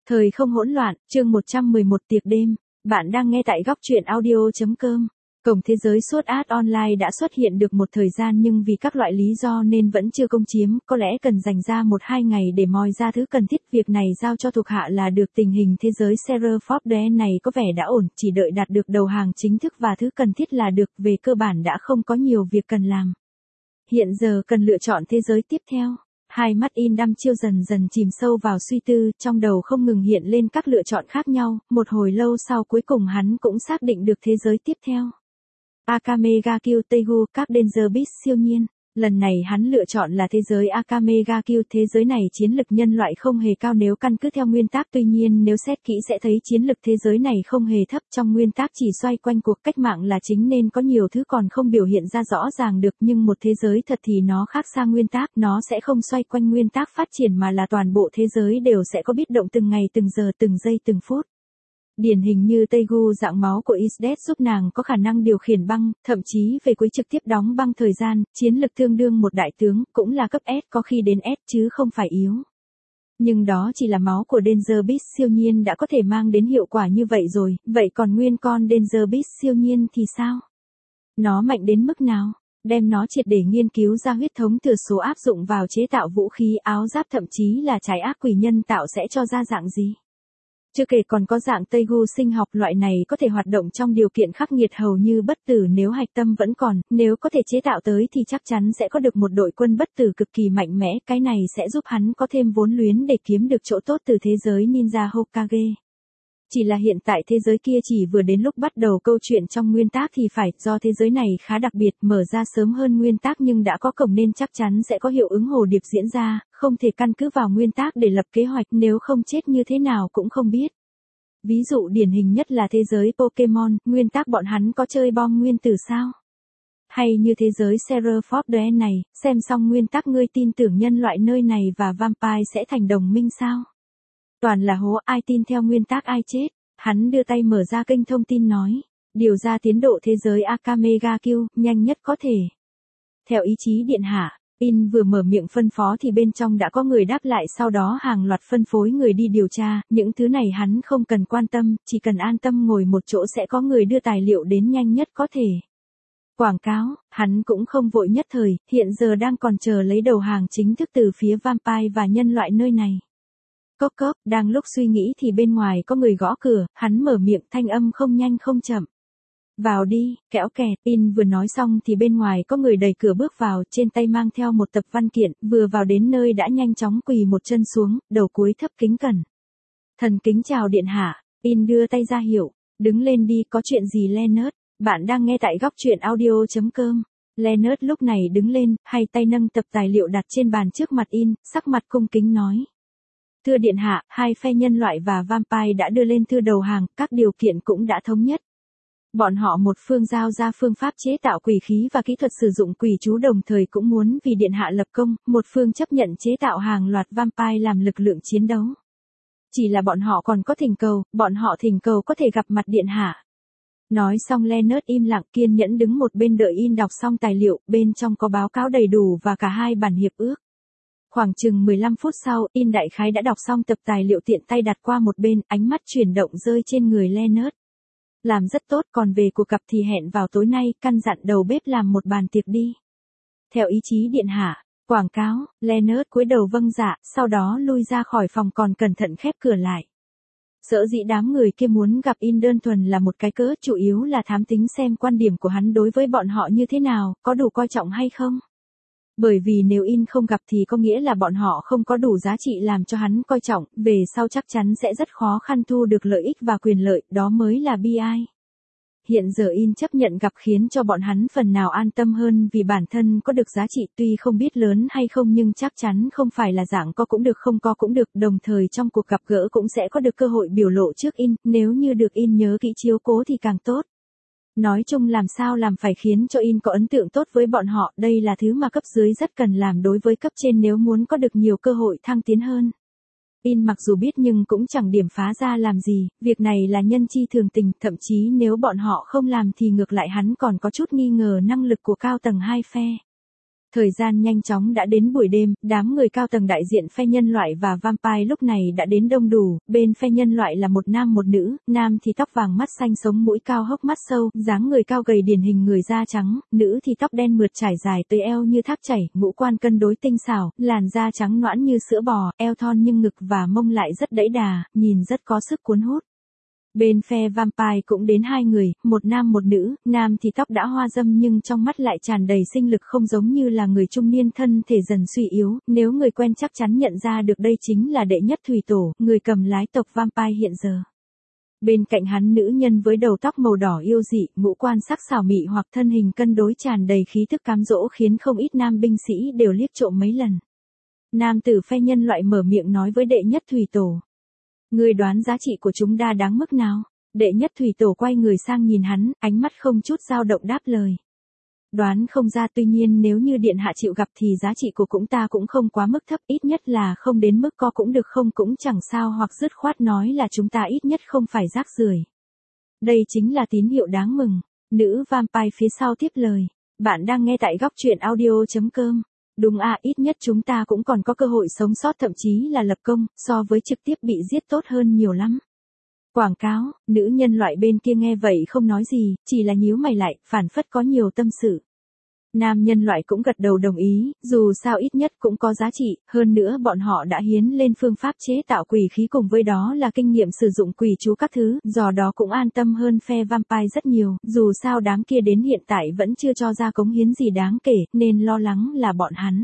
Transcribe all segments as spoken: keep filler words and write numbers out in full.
Thời không hỗn loạn, chương một trăm mười một tiệc đêm. Bạn đang nghe tại góc truyện audio.com. Cổng thế giới Sword Art Online đã xuất hiện được một thời gian nhưng vì các loại lý do nên vẫn chưa công chiếm, có lẽ cần dành ra một hai ngày để moi ra thứ cần thiết. Việc này giao cho thuộc hạ là được. Tình hình thế giới Seraphim này có vẻ đã ổn, chỉ đợi đạt được đầu hàng chính thức và thứ cần thiết là được. Về cơ bản đã không có nhiều việc cần làm. Hiện giờ cần lựa chọn thế giới tiếp theo. Hai mắt In đăm chiêu dần dần chìm sâu vào suy tư, trong đầu không ngừng hiện lên các lựa chọn khác nhau, một hồi lâu sau cuối cùng hắn cũng xác định được thế giới tiếp theo. Akame ga Kill Teigu, các Danger Beast siêu nhiên. Lần này hắn lựa chọn là thế giới Akame ga Kill. Thế giới này chiến lực nhân loại không hề cao nếu căn cứ theo nguyên tắc, tuy nhiên nếu xét kỹ sẽ thấy chiến lực thế giới này không hề thấp. Trong nguyên tắc chỉ xoay quanh cuộc cách mạng là chính nên có nhiều thứ còn không biểu hiện ra rõ ràng được, nhưng một thế giới thật thì nó khác xa nguyên tắc, nó sẽ không xoay quanh nguyên tắc phát triển mà là toàn bộ thế giới đều sẽ có biến động từng ngày, từng giờ, từng giây, từng phút. Điển hình như Teigu, dạng máu của Isdet giúp nàng có khả năng điều khiển băng, thậm chí về cuối trực tiếp đóng băng thời gian, chiến lực tương đương một đại tướng, cũng là cấp S, có khi đến S chứ không phải yếu. Nhưng đó chỉ là máu của Danger Beast siêu nhiên đã có thể mang đến hiệu quả như vậy rồi, vậy còn nguyên con Danger Beast siêu nhiên thì sao? Nó mạnh đến mức nào? Đem nó triệt để nghiên cứu ra huyết thống thừa số áp dụng vào chế tạo vũ khí, áo giáp, thậm chí là trái ác quỷ nhân tạo sẽ cho ra dạng gì? Chưa kể còn có dạng Teigu sinh học, loại này có thể hoạt động trong điều kiện khắc nghiệt hầu như bất tử nếu hạch tâm vẫn còn, nếu có thể chế tạo tới thì chắc chắn sẽ có được một đội quân bất tử cực kỳ mạnh mẽ, cái này sẽ giúp hắn có thêm vốn liếng để kiếm được chỗ tốt từ thế giới ninja Hokage. Chỉ là hiện tại thế giới kia chỉ vừa đến lúc bắt đầu câu chuyện trong nguyên tắc thì phải, do thế giới này khá đặc biệt, mở ra sớm hơn nguyên tắc nhưng đã có cổng nên chắc chắn sẽ có hiệu ứng hồ điệp diễn ra, không thể căn cứ vào nguyên tắc để lập kế hoạch, nếu không chết như thế nào cũng không biết. Ví dụ điển hình nhất là thế giới Pokemon, nguyên tắc bọn hắn có chơi bom nguyên tử sao? Hay như thế giới Seraphim này, xem xong nguyên tắc ngươi tin tưởng nhân loại nơi này và vampire sẽ thành đồng minh sao? Toàn là hố, ai tin theo nguyên tắc ai chết. Hắn đưa tay mở ra kênh thông tin nói, điều ra tiến độ thế giới Akame ga Kill, nhanh nhất có thể. Theo ý chí điện hạ, In vừa mở miệng phân phó thì bên trong đã có người đáp lại, sau đó hàng loạt phân phối người đi điều tra, những thứ này hắn không cần quan tâm, chỉ cần an tâm ngồi một chỗ sẽ có người đưa tài liệu đến nhanh nhất có thể. Quảng cáo, hắn cũng không vội nhất thời, hiện giờ đang còn chờ lấy đầu hàng chính thức từ phía vampire và nhân loại nơi này. Cốc cốc, đang lúc suy nghĩ thì bên ngoài có người gõ cửa, hắn mở miệng, thanh âm không nhanh không chậm. Vào đi, kẽo kẹt. In vừa nói xong thì bên ngoài có người đẩy cửa bước vào, trên tay mang theo một tập văn kiện, vừa vào đến nơi đã nhanh chóng quỳ một chân xuống, đầu cúi thấp kính cẩn. Thần kính chào điện hạ. In đưa tay ra hiệu, đứng lên đi, có chuyện gì Leonard? Bạn đang nghe tại góc truyện audio.com. Leonard lúc này đứng lên, hai tay nâng tập tài liệu đặt trên bàn trước mặt In, sắc mặt cung kính nói. Thưa điện hạ, hai phe nhân loại và vampire đã đưa lên thư đầu hàng, các điều kiện cũng đã thống nhất. Bọn họ một phương giao ra phương pháp chế tạo quỷ khí và kỹ thuật sử dụng quỷ chú, đồng thời cũng muốn vì điện hạ lập công, một phương chấp nhận chế tạo hàng loạt vampire làm lực lượng chiến đấu. Chỉ là bọn họ còn có thỉnh cầu, bọn họ thỉnh cầu có thể gặp mặt điện hạ. Nói xong Leonard im lặng kiên nhẫn đứng một bên đợi In đọc xong tài liệu, bên trong có báo cáo đầy đủ và cả hai bản hiệp ước. Khoảng chừng mười lăm phút sau, In đại khái đã đọc xong tập tài liệu, tiện tay đặt qua một bên, ánh mắt chuyển động rơi trên người Leonard. Làm rất tốt, còn về cuộc gặp thì hẹn vào tối nay, căn dặn đầu bếp làm một bàn tiệc đi. Theo ý chí điện hạ. Quảng cáo, Leonard cúi đầu vâng dạ, sau đó lui ra khỏi phòng còn cẩn thận khép cửa lại. Sở dĩ đám người kia muốn gặp In đơn thuần là một cái cớ, chủ yếu là thám tính xem quan điểm của hắn đối với bọn họ như thế nào, có đủ coi trọng hay không. Bởi vì nếu In không gặp thì có nghĩa là bọn họ không có đủ giá trị làm cho hắn coi trọng, về sau chắc chắn sẽ rất khó khăn thu được lợi ích và quyền lợi, đó mới là bi ai. Hiện giờ In chấp nhận gặp khiến cho bọn hắn phần nào an tâm hơn vì bản thân có được giá trị, tuy không biết lớn hay không nhưng chắc chắn không phải là dạng có cũng được không có cũng được, đồng thời trong cuộc gặp gỡ cũng sẽ có được cơ hội biểu lộ trước In, nếu như được In nhớ kỹ chiếu cố thì càng tốt. Nói chung làm sao làm phải khiến cho In có ấn tượng tốt với bọn họ, đây là thứ mà cấp dưới rất cần làm đối với cấp trên nếu muốn có được nhiều cơ hội thăng tiến hơn. In mặc dù biết nhưng cũng chẳng điểm phá ra làm gì, việc này là nhân chi thường tình, thậm chí nếu bọn họ không làm thì ngược lại hắn còn có chút nghi ngờ năng lực của cao tầng hai phe. Thời gian nhanh chóng đã đến buổi đêm, đám người cao tầng đại diện phe nhân loại và vampire lúc này đã đến đông đủ, bên phe nhân loại là một nam một nữ, nam thì tóc vàng mắt xanh sống mũi cao hốc mắt sâu, dáng người cao gầy điển hình người da trắng, nữ thì tóc đen mượt trải dài tới eo như thác chảy, ngũ quan cân đối tinh xảo, làn da trắng nõn như sữa bò, eo thon nhưng ngực và mông lại rất đẫy đà, nhìn rất có sức cuốn hút. Bên phe vampire cũng đến hai người, một nam một nữ, nam thì tóc đã hoa râm nhưng trong mắt lại tràn đầy sinh lực không giống như là người trung niên thân thể dần suy yếu, nếu người quen chắc chắn nhận ra được đây chính là đệ nhất thủy tổ, người cầm lái tộc vampire hiện giờ. Bên cạnh hắn nữ nhân với đầu tóc màu đỏ yêu dị, ngũ quan sắc xảo mị hoặc thân hình cân đối tràn đầy khí thức cám dỗ khiến không ít nam binh sĩ đều liếc trộm mấy lần. Nam tử phe nhân loại mở miệng nói với đệ nhất thủy tổ. Ngươi đoán giá trị của chúng đa đáng mức nào? Đệ nhất thủy tổ quay người sang nhìn hắn, ánh mắt không chút dao động đáp lời. Đoán không ra, tuy nhiên nếu như điện hạ chịu gặp thì giá trị của cũng ta cũng không quá mức thấp, ít nhất là không đến mức có cũng được không cũng chẳng sao, hoặc dứt khoát nói là chúng ta ít nhất không phải rác rưởi. Đây chính là tín hiệu đáng mừng. Nữ vampire phía sau tiếp lời. Bạn đang nghe tại góc truyện audio chấm com. Đúng à, ít nhất chúng ta cũng còn có cơ hội sống sót, thậm chí là lập công, so với trực tiếp bị giết tốt hơn nhiều lắm. Quảng cáo, nữ nhân loại bên kia nghe vậy không nói gì, chỉ là nhíu mày lại, phản phất có nhiều tâm sự. Nam nhân loại cũng gật đầu đồng ý, dù sao ít nhất cũng có giá trị, hơn nữa bọn họ đã hiến lên phương pháp chế tạo quỷ khí cùng với đó là kinh nghiệm sử dụng quỷ chú các thứ, do đó cũng an tâm hơn phe vampire rất nhiều, dù sao đám kia đến hiện tại vẫn chưa cho ra cống hiến gì đáng kể, nên lo lắng là bọn hắn.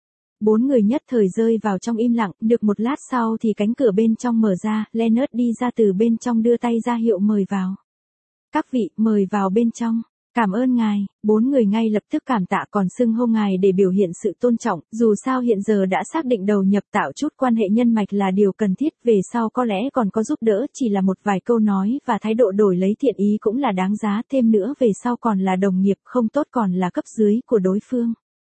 Bốn người nhất thời rơi vào trong im lặng, được một lát sau thì cánh cửa bên trong mở ra, Leonard đi ra từ bên trong đưa tay ra hiệu mời vào. Các vị, mời vào bên trong. Cảm ơn ngài, bốn người ngay lập tức cảm tạ còn xưng hô ngài để biểu hiện sự tôn trọng, dù sao hiện giờ đã xác định đầu nhập tạo chút quan hệ nhân mạch là điều cần thiết, về sau có lẽ còn có giúp đỡ, chỉ là một vài câu nói và thái độ đổi lấy thiện ý cũng là đáng giá, thêm nữa về sau còn là đồng nghiệp, không tốt còn là cấp dưới của đối phương.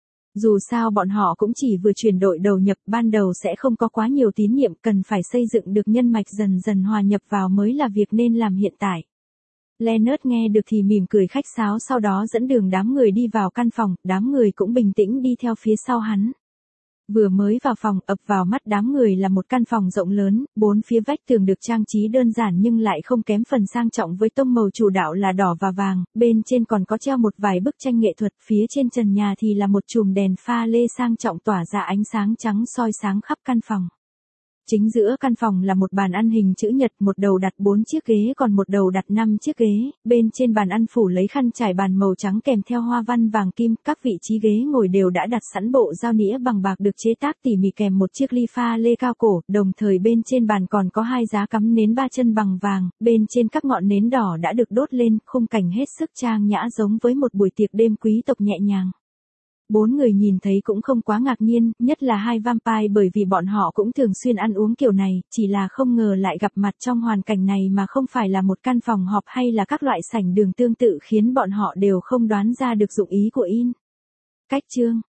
Dù sao bọn họ cũng chỉ vừa chuyển đội đầu nhập, ban đầu sẽ không có quá nhiều tín nhiệm, cần phải xây dựng được nhân mạch dần dần hòa nhập vào mới là việc nên làm hiện tại. Leonard nghe được thì mỉm cười khách sáo, sau đó dẫn đường đám người đi vào căn phòng, đám người cũng bình tĩnh đi theo phía sau hắn. Vừa mới vào phòng, ập vào mắt đám người là một căn phòng rộng lớn, bốn phía vách tường được trang trí đơn giản nhưng lại không kém phần sang trọng với tông màu chủ đạo là đỏ và vàng, bên trên còn có treo một vài bức tranh nghệ thuật, phía trên trần nhà thì là một chùm đèn pha lê sang trọng tỏa ra ánh sáng trắng soi sáng khắp căn phòng. Chính giữa căn phòng là một bàn ăn hình chữ nhật, một đầu đặt bốn chiếc ghế còn một đầu đặt năm chiếc ghế, bên trên bàn ăn phủ lấy khăn trải bàn màu trắng kèm theo hoa văn vàng kim, các vị trí ghế ngồi đều đã đặt sẵn bộ dao nĩa bằng bạc được chế tác tỉ mỉ kèm một chiếc ly pha lê cao cổ, đồng thời bên trên bàn còn có hai giá cắm nến ba chân bằng vàng, bên trên các ngọn nến đỏ đã được đốt lên, khung cảnh hết sức trang nhã giống với một buổi tiệc đêm quý tộc nhẹ nhàng. Bốn người nhìn thấy cũng không quá ngạc nhiên, nhất là hai vampire bởi vì bọn họ cũng thường xuyên ăn uống kiểu này, chỉ là không ngờ lại gặp mặt trong hoàn cảnh này mà không phải là một căn phòng họp hay là các loại sảnh đường tương tự khiến bọn họ đều không đoán ra được dụng ý của In. Cách chương